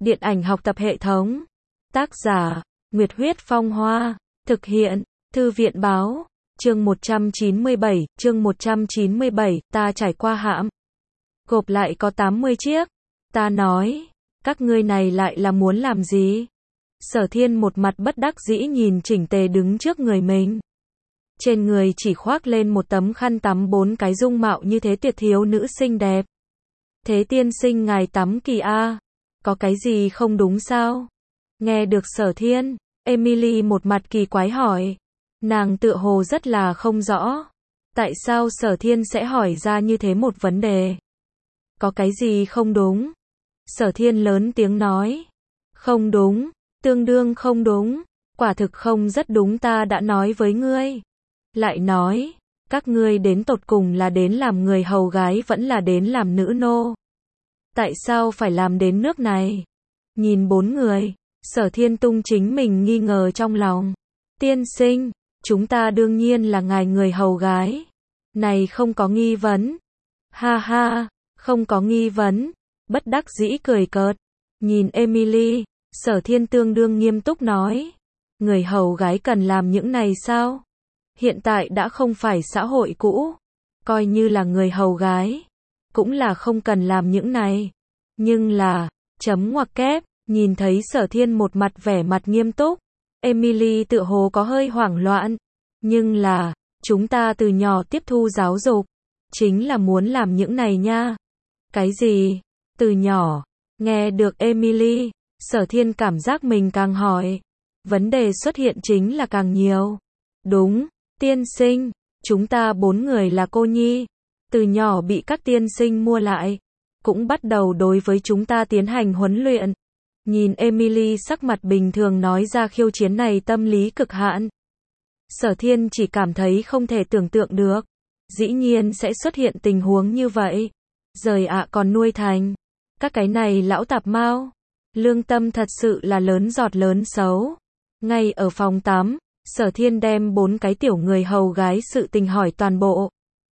Điện ảnh học tập hệ thống. Tác giả, Nguyệt Huyết Phong Hoa. Thực hiện, Thư viện Báo. Chương 197, ta trải qua hãm. Gộp lại có 80 chiếc. Ta nói, các ngươi này lại là muốn làm gì? Sở Thiên một mặt bất đắc dĩ nhìn chỉnh tề đứng trước người mình. Trên người chỉ khoác lên một tấm khăn tắm, 4 cái dung mạo như thế tuyệt thiếu nữ xinh đẹp. Thế tiên sinh ngài tắm kỳ a, có cái gì không đúng sao? Nghe được Sở Thiên, Emily một mặt kỳ quái hỏi. Nàng tựa hồ rất là không rõ. Tại sao Sở Thiên sẽ hỏi ra như thế một vấn đề? Có cái gì không đúng? Sở Thiên lớn tiếng nói. Không đúng, tương đương không đúng, quả thực không rất đúng, ta đã nói với ngươi. Lại nói, các ngươi đến tột cùng là đến làm người hầu gái vẫn là đến làm nữ nô? Tại sao phải làm đến nước này? Nhìn 4 người, Sở Thiên tung chính mình nghi ngờ trong lòng. Tiên sinh, chúng ta đương nhiên là ngài người hầu gái. Này không có nghi vấn. Ha ha, không có nghi vấn. Bất đắc dĩ cười cợt. Nhìn Emily, Sở Thiên tương đương nghiêm túc nói. Người hầu gái cần làm những này sao? Hiện tại đã không phải xã hội cũ. Coi như là người hầu gái, cũng là không cần làm những này. Nhưng là, chấm ngoặc kép, nhìn thấy Sở Thiên một mặt vẻ mặt nghiêm túc. Emily tựa hồ có hơi hoảng loạn. Nhưng là, chúng ta từ nhỏ tiếp thu giáo dục, chính là muốn làm những này nha. Cái gì? Từ nhỏ? Nghe được Emily, Sở Thiên cảm giác mình càng hỏi. Vấn đề xuất hiện chính là càng nhiều. Đúng, tiên sinh, chúng ta 4 người là cô nhi. Từ nhỏ bị các tiên sinh mua lại. Cũng bắt đầu đối với chúng ta tiến hành huấn luyện. Nhìn Emily sắc mặt bình thường nói ra khiêu chiến này tâm lý cực hạn. Sở Thiên chỉ cảm thấy không thể tưởng tượng được. Dĩ nhiên sẽ xuất hiện tình huống như vậy. Giời ạ, còn nuôi thành. Các cái này lão tạp mao. Lương tâm thật sự là lớn giọt lớn xấu. Ngay ở phòng tắm, Sở Thiên đem 4 cái tiểu người hầu gái sự tình hỏi toàn bộ.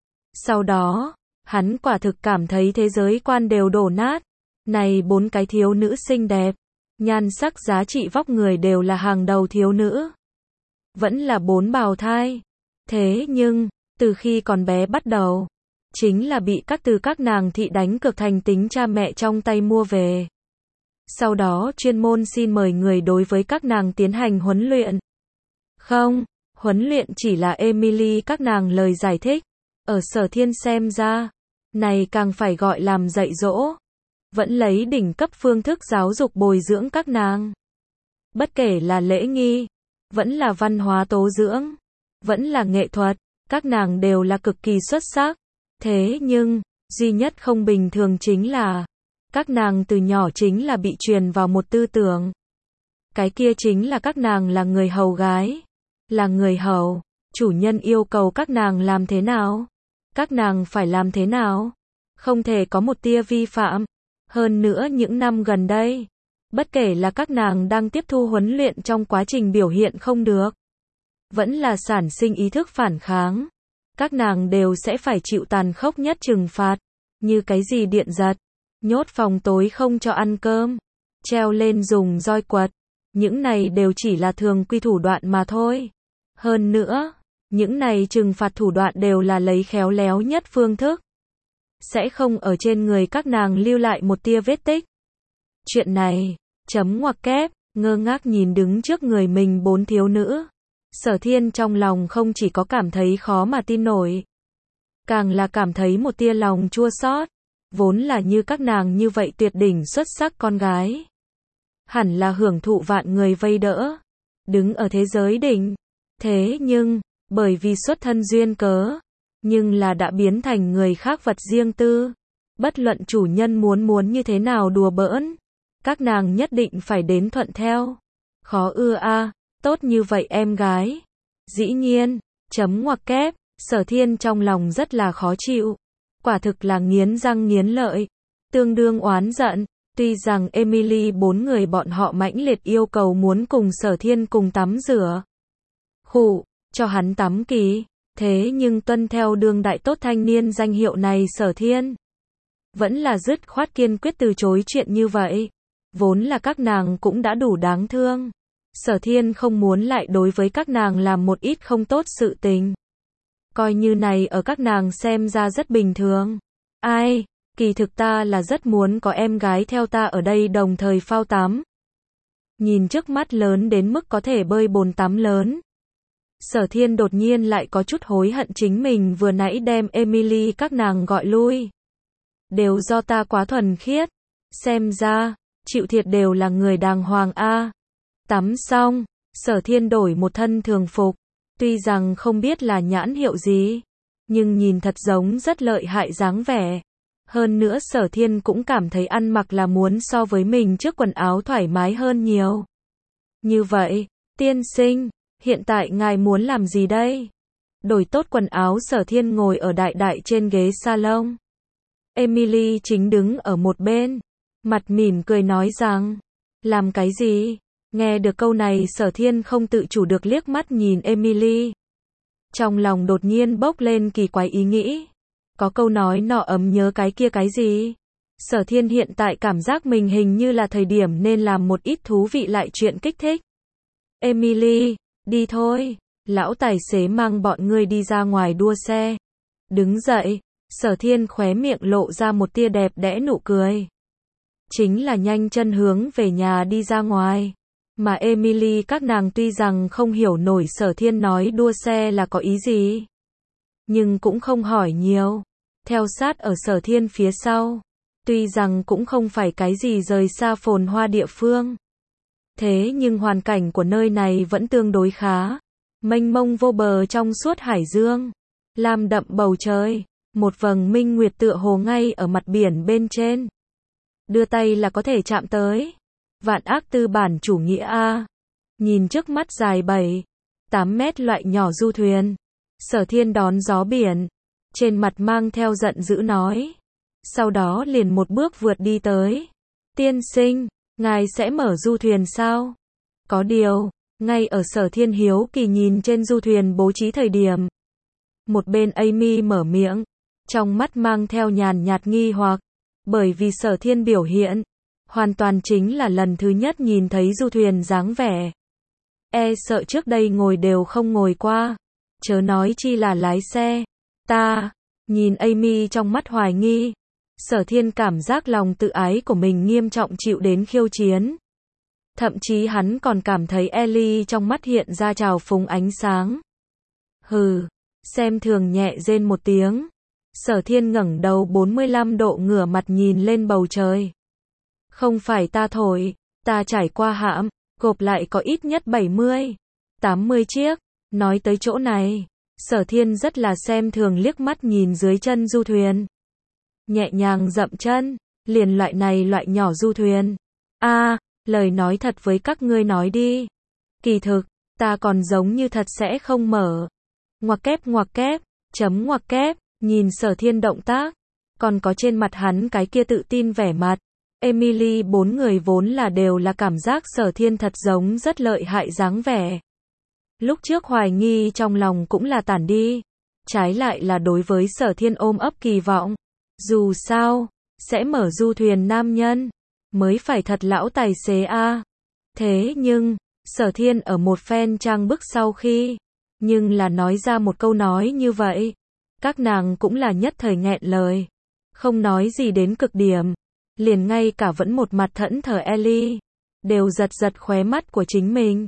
Sau đó, hắn quả thực cảm thấy thế giới quan đều đổ nát. Này 4 cái thiếu nữ xinh đẹp, nhan sắc giá trị vóc người đều là hàng đầu thiếu nữ. Vẫn là 4 bào thai. Thế nhưng, từ khi còn bé bắt đầu, chính là bị các nàng thị đánh cược thành tính cha mẹ trong tay mua về. Sau đó chuyên môn xin mời người đối với các nàng tiến hành huấn luyện. Không, huấn luyện chỉ là Emily các nàng lời giải thích. Ở Sở Thiên xem ra, này càng phải gọi làm dạy dỗ. Vẫn lấy đỉnh cấp phương thức giáo dục bồi dưỡng các nàng. Bất kể là lễ nghi, vẫn là văn hóa tố dưỡng, vẫn là nghệ thuật, các nàng đều là cực kỳ xuất sắc. Thế nhưng, duy nhất không bình thường chính là, các nàng từ nhỏ chính là bị truyền vào một tư tưởng. Cái kia chính là các nàng là người hầu gái. Là người hầu, chủ nhân yêu cầu các nàng làm thế nào? Các nàng phải làm thế nào? Không thể có một tia vi phạm. Hơn nữa những năm gần đây, bất kể là các nàng đang tiếp thu huấn luyện trong quá trình biểu hiện không được, vẫn là sản sinh ý thức phản kháng, các nàng đều sẽ phải chịu tàn khốc nhất trừng phạt, như cái gì điện giật, nhốt phòng tối không cho ăn cơm, treo lên dùng roi quật, những này đều chỉ là thường quy thủ đoạn mà thôi. Hơn nữa, những này trừng phạt thủ đoạn đều là lấy khéo léo nhất phương thức, sẽ không ở trên người các nàng lưu lại một tia vết tích. Chuyện này, chấm ngoặc kép, ngơ ngác nhìn đứng trước người mình 4 thiếu nữ. Sở Thiên trong lòng không chỉ có cảm thấy khó mà tin nổi, càng là cảm thấy một tia lòng chua xót. Vốn là như các nàng như vậy tuyệt đỉnh xuất sắc con gái, hẳn là hưởng thụ vạn người vây đỡ, đứng ở thế giới đỉnh. Thế nhưng, bởi vì xuất thân duyên cớ, nhưng là đã biến thành người khác vật riêng tư. Bất luận chủ nhân muốn như thế nào đùa bỡn, các nàng nhất định phải đến thuận theo. Khó ưa a, tốt như vậy em gái. Dĩ nhiên, chấm ngoặc kép, Sở Thiên trong lòng rất là khó chịu. Quả thực là nghiến răng nghiến lợi, tương đương oán giận. Tuy rằng Emily 4 người bọn họ mãnh liệt yêu cầu muốn cùng Sở Thiên cùng tắm rửa, cho hắn tắm kỳ. Thế nhưng tuân theo đương đại tốt thanh niên danh hiệu này Sở Thiên vẫn là dứt khoát kiên quyết từ chối chuyện như vậy. Vốn là các nàng cũng đã đủ đáng thương. Sở Thiên không muốn lại đối với các nàng làm một ít không tốt sự tình. Coi như này ở các nàng xem ra rất bình thường. Ai, kỳ thực ta là rất muốn có em gái theo ta ở đây đồng thời phao tắm. Nhìn trước mắt lớn đến mức có thể bơi bồn tắm lớn. Sở Thiên đột nhiên lại có chút hối hận chính mình vừa nãy đem Emily các nàng gọi lui. Đều do ta quá thuần khiết. Xem ra, chịu thiệt đều là người đàng hoàng a. Tắm xong, Sở Thiên đổi một thân thường phục. Tuy rằng không biết là nhãn hiệu gì, nhưng nhìn thật giống rất lợi hại dáng vẻ. Hơn nữa Sở Thiên cũng cảm thấy ăn mặc là muốn so với mình trước quần áo thoải mái hơn nhiều. Như vậy, tiên sinh, hiện tại ngài muốn làm gì đây? Đổi tốt quần áo Sở Thiên ngồi ở đại đại trên ghế salon. Emily chính đứng ở một bên, mặt mỉm cười nói rằng, làm cái gì? Nghe được câu này Sở Thiên không tự chủ được liếc mắt nhìn Emily. Trong lòng đột nhiên bốc lên kỳ quái ý nghĩ. Có câu nói nọ ấm nhớ cái kia cái gì? Sở Thiên hiện tại cảm giác mình hình như là thời điểm nên làm một ít thú vị lại chuyện kích thích. Emily, đi thôi. Lão tài xế mang bọn ngươi đi ra ngoài đua xe. Đứng dậy, Sở Thiên khóe miệng lộ ra một tia đẹp đẽ nụ cười. Chính là nhanh chân hướng về nhà đi ra ngoài. Mà Emily các nàng tuy rằng không hiểu nổi Sở Thiên nói đua xe là có ý gì, nhưng cũng không hỏi nhiều. Theo sát ở Sở Thiên phía sau. Tuy rằng cũng không phải cái gì rời xa phồn hoa địa phương. Thế nhưng hoàn cảnh của nơi này vẫn tương đối khá. Mênh mông vô bờ trong suốt hải dương. Lam đậm bầu trời. Một vầng minh nguyệt tựa hồ ngay ở mặt biển bên trên. Đưa tay là có thể chạm tới. Vạn ác tư bản chủ nghĩa A. Nhìn trước mắt dài 7-8 mét loại nhỏ du thuyền. Sở Thiên đón gió biển. Trên mặt mang theo giận dữ nói. Sau đó liền một bước vượt đi tới. Tiên sinh, ngài sẽ mở du thuyền sao? Có điều, ngay ở Sở Thiên hiếu kỳ nhìn trên du thuyền bố trí thời điểm. Một bên Amy mở miệng. Trong mắt mang theo nhàn nhạt nghi hoặc. Bởi vì Sở Thiên biểu hiện. Hoàn toàn chính là lần thứ nhất nhìn thấy du thuyền dáng vẻ. E sợ trước đây ngồi đều không ngồi qua. Chớ nói chi là lái xe. Ta, nhìn Amy trong mắt hoài nghi. Sở Thiên cảm giác lòng tự ái của mình nghiêm trọng chịu đến khiêu chiến. Thậm chí hắn còn cảm thấy Ellie trong mắt hiện ra trào phúng ánh sáng. Hừ, xem thường nhẹ rên một tiếng. Sở Thiên ngẩng đầu 45 độ ngửa mặt nhìn lên bầu trời. Không phải ta thổi, ta trải qua hãm, gộp lại có ít nhất 70-80 chiếc. Nói tới chỗ này, Sở Thiên rất là xem thường liếc mắt nhìn dưới chân du thuyền. Nhẹ nhàng dậm chân, liền loại này loại nhỏ du thuyền. Lời nói thật với các ngươi nói đi. Kỳ thực, ta còn giống như thật sẽ không mở. Ngoặc kép, chấm ngoặc kép, nhìn Sở Thiên động tác. Còn có trên mặt hắn cái kia tự tin vẻ mặt. Emily bốn người vốn là đều là cảm giác Sở Thiên thật giống rất lợi hại dáng vẻ. Lúc trước hoài nghi trong lòng cũng là tản đi. Trái lại là đối với Sở Thiên ôm ấp kỳ vọng. Dù sao, sẽ mở du thuyền nam nhân. Mới phải thật lão tài xế a. Thế nhưng, Sở Thiên ở một phen trang bức sau khi. Nhưng là nói ra một câu nói như vậy. Các nàng cũng là nhất thời nghẹn lời. Không nói gì đến cực điểm. Liền ngay cả vẫn một mặt thẫn thờ Ellie. Đều giật giật khóe mắt của chính mình.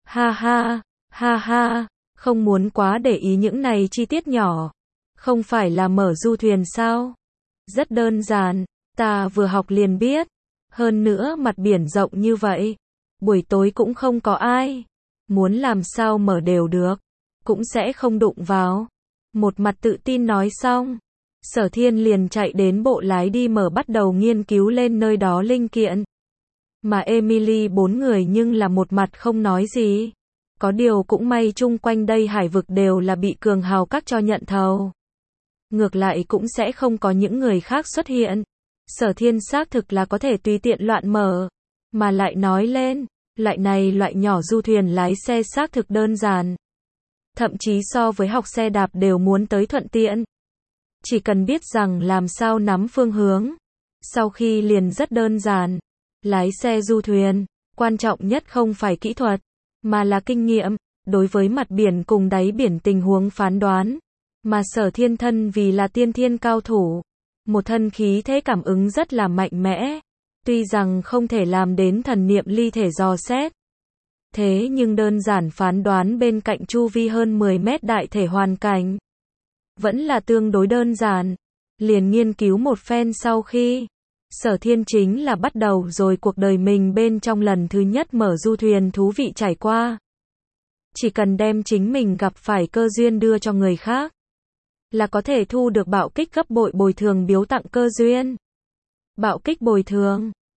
Ha ha, không muốn quá để ý những này chi tiết nhỏ. Không phải là mở du thuyền sao? Rất đơn giản, ta vừa học liền biết. Hơn nữa mặt biển rộng như vậy. Buổi tối cũng không có ai. Muốn làm sao mở đều được. Cũng sẽ không đụng vào. Một mặt tự tin nói xong. Sở Thiên liền chạy đến bộ lái đi mở bắt đầu nghiên cứu lên nơi đó linh kiện. Mà Emily bốn người nhưng là một mặt không nói gì. Có điều cũng may chung quanh đây hải vực đều là bị cường hào các cho nhận thầu. Ngược lại cũng sẽ không có những người khác xuất hiện. Sở Thiên xác thực là có thể tùy tiện loạn mở. Mà lại nói lên, loại này loại nhỏ du thuyền lái xe xác thực đơn giản. Thậm chí so với học xe đạp đều muốn tới thuận tiện. Chỉ cần biết rằng làm sao nắm phương hướng. Sau khi liền rất đơn giản. Lái xe du thuyền, quan trọng nhất không phải kỹ thuật, mà là kinh nghiệm, đối với mặt biển cùng đáy biển tình huống phán đoán. Mà Sở Thiên thân vì là tiên thiên cao thủ, một thân khí thế cảm ứng rất là mạnh mẽ, tuy rằng không thể làm đến thần niệm ly thể dò xét. Thế nhưng đơn giản phán đoán bên cạnh chu vi hơn 10 mét đại thể hoàn cảnh, vẫn là tương đối đơn giản. Liền nghiên cứu một phen sau khi, Sở Thiên chính là bắt đầu rồi cuộc đời mình bên trong lần thứ nhất mở du thuyền thú vị trải qua. Chỉ cần đem chính mình gặp phải cơ duyên đưa cho người khác, là có thể thu được bạo kích gấp bội bồi thường biếu tặng cơ duyên. Bạo kích bồi thường